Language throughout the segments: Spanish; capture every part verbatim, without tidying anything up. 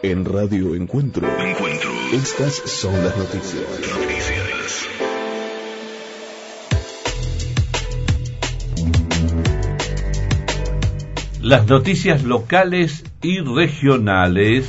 En Radio Encuentro. Encuentro. Estas son las noticias. Noticias. Las noticias locales y regionales.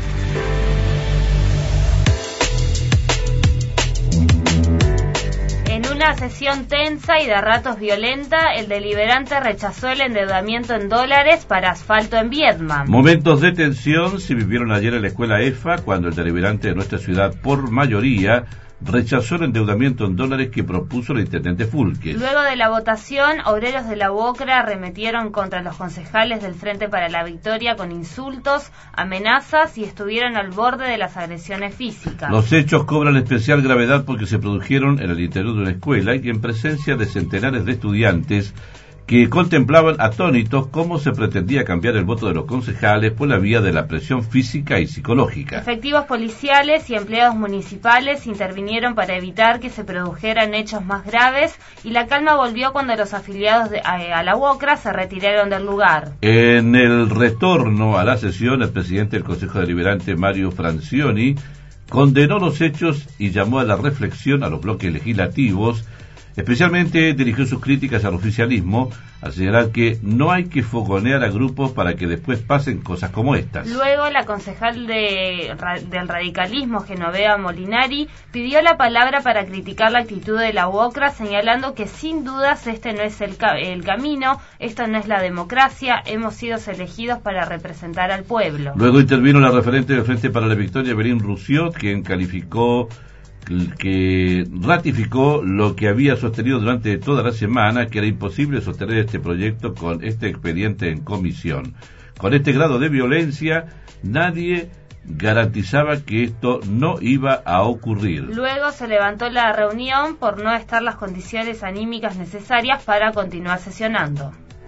En una sesión tensa y de ratos violenta, el deliberante rechazó el endeudamiento en dólares para asfalto en Viedma. Momentos de tensión se vivieron ayer en la escuela E F A cuando el deliberante de nuestra ciudad, por mayoría, rechazó el endeudamiento en dólares que propuso el intendente Fulques. Luego de la votación, obreros de la U O C R A arremetieron contra los concejales del Frente para la Victoria con insultos, amenazas y estuvieron al borde de las agresiones físicas. Los hechos cobran especial gravedad porque se produjeron en el interior de una escuela y en presencia de centenares de estudiantes que contemplaban atónitos cómo se pretendía cambiar el voto de los concejales por la vía de la presión física y psicológica. Efectivos policiales y empleados municipales intervinieron para evitar que se produjeran hechos más graves y la calma volvió cuando los afiliados de, a, a la U O C R A se retiraron del lugar. En el retorno a la sesión, el presidente del Consejo Deliberante, Mario Francioni, condenó los hechos y llamó a la reflexión a los bloques legislativos. Especialmente dirigió sus críticas al oficialismo al señalar que no hay que fogonear a grupos para que después pasen cosas como estas. Luego, la concejal de, del radicalismo, Genoveva Molinari, pidió la palabra para criticar la actitud de la U O C R A, señalando que sin dudas este no es el, ca el camino, esto no es la democracia, hemos sido elegidos para representar al pueblo. Luego intervino la referente del Frente para la Victoria, Evelyn Roussiot, quien calificó que ratificó lo que había sostenido durante toda la semana, que era imposible sostener este proyecto con este expediente en comisión. Con este grado de violencia, nadie garantizaba que esto no iba a ocurrir. Luego se levantó la reunión por no estar las condiciones anímicas necesarias para continuar sesionando.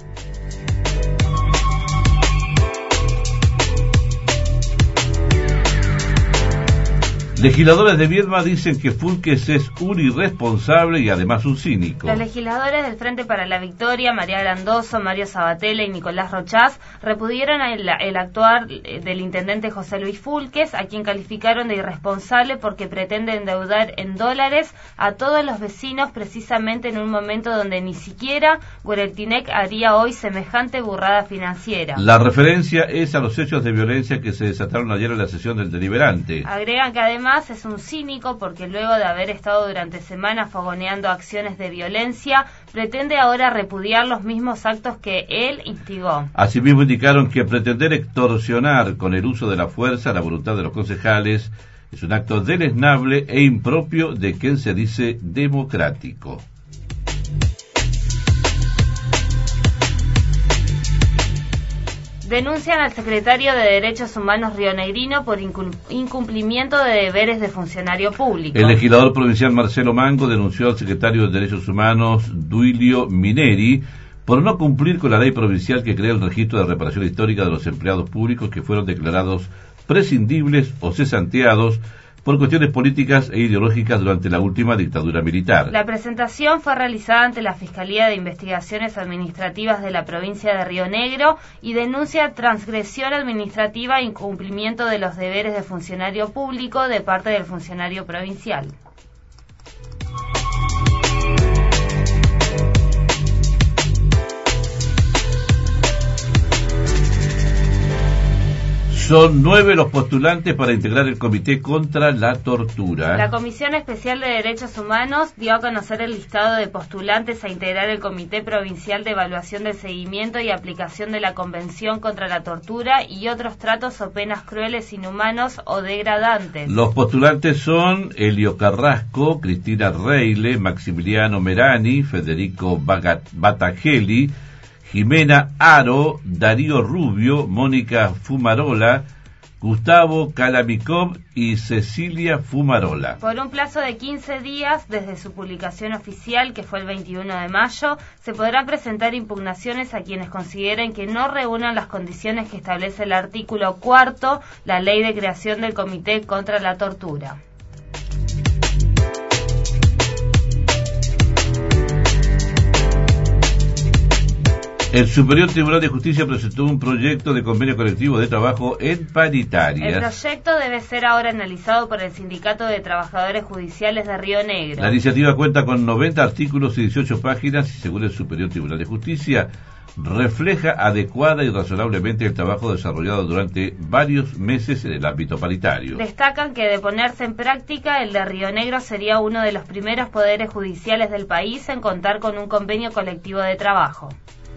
Legisladores de Viedma dicen que Fulques es un irresponsable y además un cínico. Los legisladores del Frente para la Victoria, María Grandoso, Mario Sabatella y Nicolás Rochás, repudieron el, el actuar del intendente José Luis Fulques, a quien calificaron de irresponsable porque pretende endeudar en dólares a todos los vecinos precisamente en un momento donde ni siquiera Guereltinec haría hoy semejante burrada financiera. La referencia es a los hechos de violencia que se desataron ayer en la sesión del deliberante. Agregan que además es un cínico porque luego de haber estado durante semanas fogoneando acciones de violencia, pretende ahora repudiar los mismos actos que él instigó. Asimismo indicaron que pretender extorsionar con el uso de la fuerza la voluntad de los concejales es un acto deleznable e impropio de quien se dice democrático. Denuncian al secretario de Derechos Humanos rionegrino por incumplimiento de deberes de funcionario público. El legislador provincial Marcelo Mango denunció al secretario de Derechos Humanos Duilio Mineri por no cumplir con la ley provincial que crea el registro de reparación histórica de los empleados públicos que fueron declarados prescindibles o cesanteados por cuestiones políticas e ideológicas durante la última dictadura militar. La presentación fue realizada ante la Fiscalía de Investigaciones Administrativas de la provincia de Río Negro y denuncia transgresión administrativa e incumplimiento de los deberes de funcionario público de parte del funcionario provincial. Son nueve los postulantes para integrar el Comité contra la Tortura. La Comisión Especial de Derechos Humanos dio a conocer el listado de postulantes a integrar el Comité Provincial de Evaluación del Seguimiento y Aplicación de la Convención contra la Tortura y otros tratos o penas crueles, inhumanos o degradantes. Los postulantes son Elio Carrasco, Cristina Reile, Maximiliano Merani, Federico Batageli, Jimena Aro, Darío Rubio, Mónica Fumarola, Gustavo Calamicov y Cecilia Fumarola. Por un plazo de quince días, desde su publicación oficial, que fue el veintiuno de mayo, se podrán presentar impugnaciones a quienes consideren que no reúnan las condiciones que establece el artículo cuarto, la Ley de Creación del Comité contra la Tortura. El Superior Tribunal de Justicia presentó un proyecto de convenio colectivo de trabajo en paritarias. El proyecto debe ser ahora analizado por el Sindicato de Trabajadores Judiciales de Río Negro. La iniciativa cuenta con noventa artículos y dieciocho páginas y, según el Superior Tribunal de Justicia, refleja adecuada y razonablemente el trabajo desarrollado durante varios meses en el ámbito paritario. Destacan que, de ponerse en práctica, el de Río Negro sería uno de los primeros poderes judiciales del país en contar con un convenio colectivo de trabajo.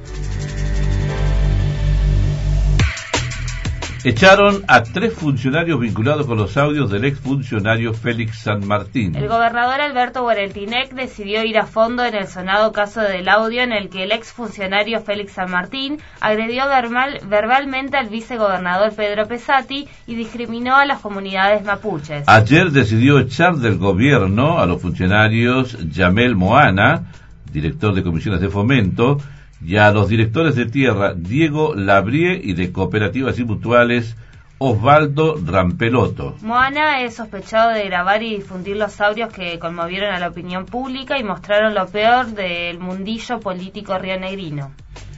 Echaron a tres funcionarios vinculados con los audios del exfuncionario Félix San Martín. El gobernador Alberto Guereltinec decidió ir a fondo en el sonado caso del audio en el que el exfuncionario Félix San Martín agredió verbal, verbalmente al vicegobernador Pedro Pesati y discriminó a las comunidades mapuches. Ayer decidió echar del gobierno a los funcionarios Yamel Moana, director de comisiones de fomento, y a los directores de tierra Diego Labrie y de cooperativas y mutuales Osvaldo Rampeloto. Moana es sospechado de grabar y difundir los audios que conmovieron a la opinión pública y mostraron lo peor del mundillo político rionegrino.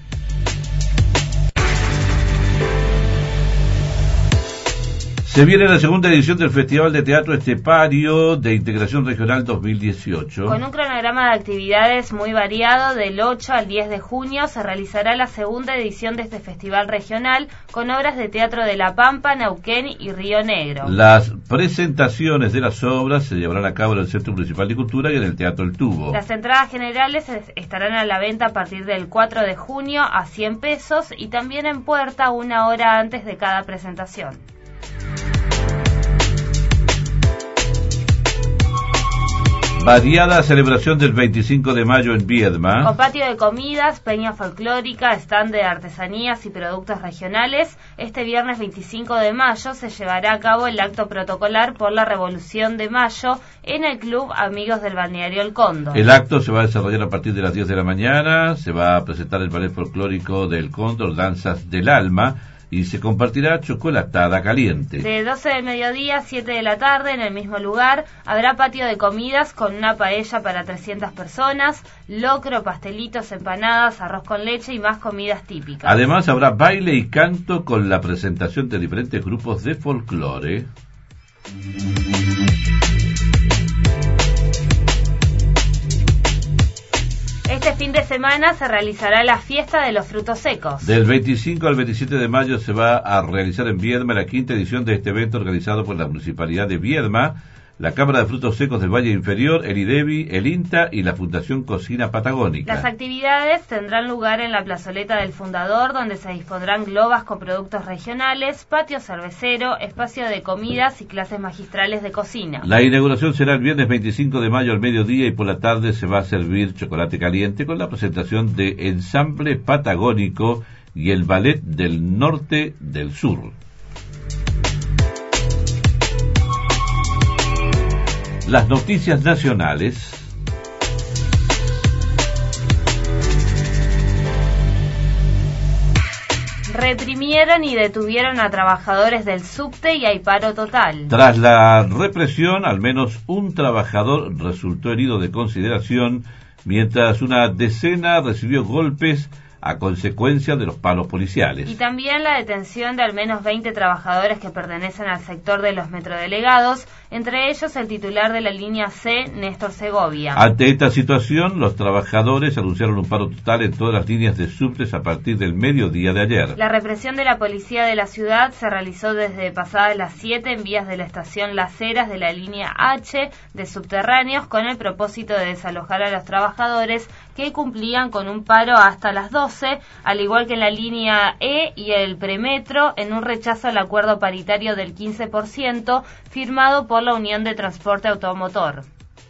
Se viene la segunda edición del Festival de Teatro Estepario de Integración Regional dos mil dieciocho. Con un cronograma de actividades muy variado, del ocho al diez de junio se realizará la segunda edición de este festival regional con obras de teatro de La Pampa, Neuquén y Río Negro. Las presentaciones de las obras se llevarán a cabo en el Centro Municipal de Cultura y en el Teatro El Tubo. Las entradas generales estarán a la venta a partir del cuatro de junio a cien pesos y también en puerta una hora antes de cada presentación. Variada celebración del veinticinco de mayo en Viedma. Con patio de comidas, peña folclórica, stand de artesanías y productos regionales, este viernes veinticinco de mayo se llevará a cabo el acto protocolar por la Revolución de Mayo en el Club Amigos del Balneario El Cóndor. El acto se va a desarrollar a partir de las diez de la mañana, se va a presentar el ballet folclórico del Cóndor, Danzas del Alma, y se compartirá chocolatada caliente. De doce del mediodía a siete de la tarde, en el mismo lugar, habrá patio de comidas con una paella para trescientas personas, locro, pastelitos, empanadas, arroz con leche y más comidas típicas. Además, habrá baile y canto con la presentación de diferentes grupos de folclore. Este fin de semana se realizará la fiesta de los frutos secos. Del veinticinco al veintisiete de mayo se va a realizar en Viedma la quinta edición de este evento organizado por la Municipalidad de Viedma, la Cámara de Frutos Secos del Valle Inferior, el IDEVI, el INTA y la Fundación Cocina Patagónica. Las actividades tendrán lugar en la plazoleta del Fundador, donde se dispondrán globas con productos regionales, patio cervecero, espacio de comidas y clases magistrales de cocina. La inauguración será el viernes veinticinco de mayo al mediodía y por la tarde se va a servir chocolate caliente con la presentación de Ensamble Patagónico y el Ballet del Norte del Sur. Las noticias nacionales. Reprimieron y detuvieron a trabajadores del subte y hay paro total. Tras la represión, al menos un trabajador resultó herido de consideración, mientras una decena recibió golpes a consecuencia de los paros policiales. Y también la detención de al menos veinte trabajadores que pertenecen al sector de los metrodelegados, entre ellos el titular de la línea C, Néstor Segovia. Ante esta situación, los trabajadores anunciaron un paro total en todas las líneas de subtes a partir del mediodía de ayer. La represión de la policía de la ciudad se realizó desde pasadas las siete en vías de la estación Las Heras de la línea H de subterráneos con el propósito de desalojar a los trabajadores que cumplían con un paro hasta las doce, al igual que en la línea E y el premetro, en un rechazo al acuerdo paritario del quince por ciento firmado por la Unión de Transporte Automotor.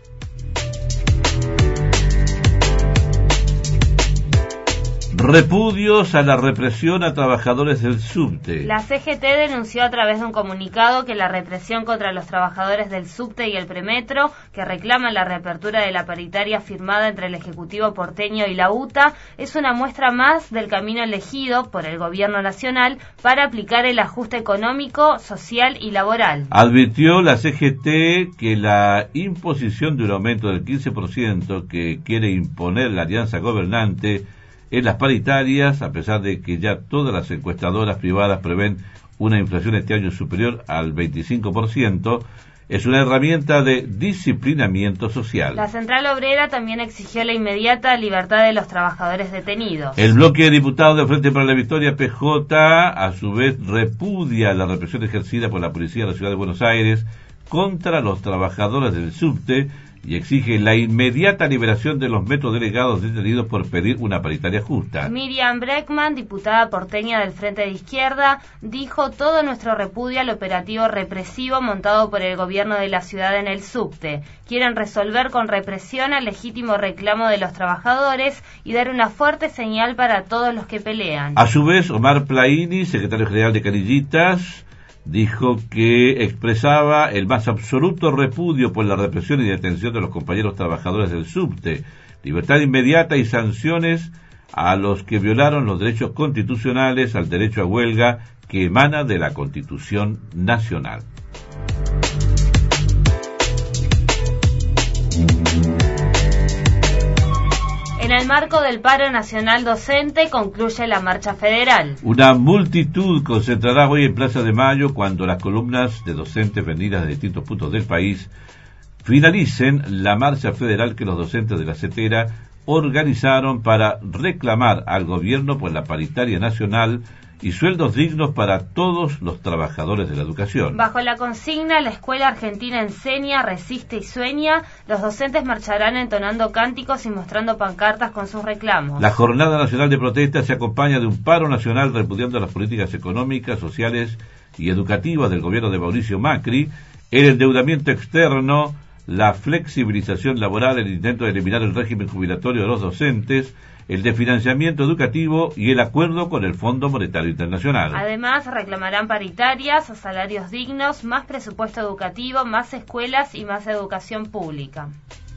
Repudios a la represión a trabajadores del subte. La C G T denunció a través de un comunicado que la represión contra los trabajadores del subte y el premetro, que reclaman la reapertura de la paritaria firmada entre el Ejecutivo porteño y la U T A, es una muestra más del camino elegido por el Gobierno Nacional para aplicar el ajuste económico, social y laboral. Advirtió la C G T que la imposición de un aumento del quince por ciento que quiere imponer la alianza gobernante en las paritarias, a pesar de que ya todas las encuestadoras privadas prevén una inflación este año superior al veinticinco por ciento, es una herramienta de disciplinamiento social. La Central Obrera también exigió la inmediata libertad de los trabajadores detenidos. El bloque de diputados del Frente para la Victoria, P J, a su vez repudia la represión ejercida por la policía de la Ciudad de Buenos Aires contra los trabajadores del subte y exige la inmediata liberación de los metrodelegados detenidos por pedir una paritaria justa. Miriam Breckman, diputada porteña del Frente de Izquierda, dijo: todo nuestro repudio al operativo represivo montado por el gobierno de la ciudad en el subte. Quieren resolver con represión al legítimo reclamo de los trabajadores y dar una fuerte señal para todos los que pelean. A su vez, Omar Plaini, secretario general de Canillitas, dijo que expresaba el más absoluto repudio por la represión y detención de los compañeros trabajadores del subte, libertad inmediata y sanciones a los que violaron los derechos constitucionales al derecho a huelga que emana de la Constitución Nacional. En el marco del paro nacional docente concluye la marcha federal. Una multitud concentrará hoy en Plaza de Mayo cuando las columnas de docentes venidas de distintos puntos del país finalicen la marcha federal que los docentes de la CETERA organizaron para reclamar al gobierno por la paritaria nacional y sueldos dignos para todos los trabajadores de la educación. Bajo la consigna "La escuela argentina enseña, resiste y sueña", los docentes marcharán entonando cánticos y mostrando pancartas con sus reclamos. La Jornada Nacional de Protesta se acompaña de un paro nacional repudiando las políticas económicas, sociales y educativas del gobierno de Mauricio Macri, el endeudamiento externo, la flexibilización laboral, el intento de eliminar el régimen jubilatorio de los docentes, el de financiamiento educativo y el acuerdo con el Fondo Monetario Internacional. Además, reclamarán paritarias, salarios dignos, más presupuesto educativo, más escuelas y más educación pública.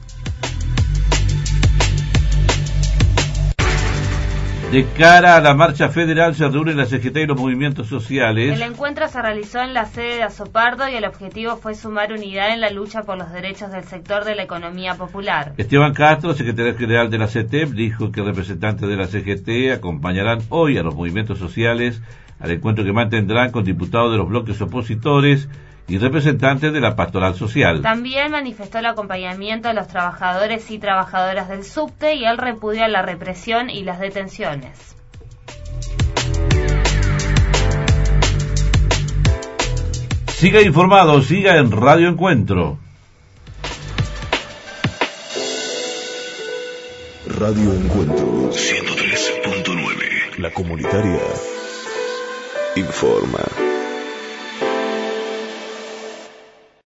De cara a la marcha federal se reúnen la C G T y los movimientos sociales. El encuentro se realizó en la sede de Azopardo y el objetivo fue sumar unidad en la lucha por los derechos del sector de la economía popular. Esteban Castro, secretario general de la C E T E P, dijo que representantes de la C G T acompañarán hoy a los movimientos sociales al encuentro que mantendrán con diputados de los bloques opositores y representantes de la pastoral social. También manifestó el acompañamiento a los trabajadores y trabajadoras del subte y el repudio a la represión y las detenciones. Siga informado, siga en Radio Encuentro. Radio Encuentro ciento tres punto nueve. La comunitaria informa.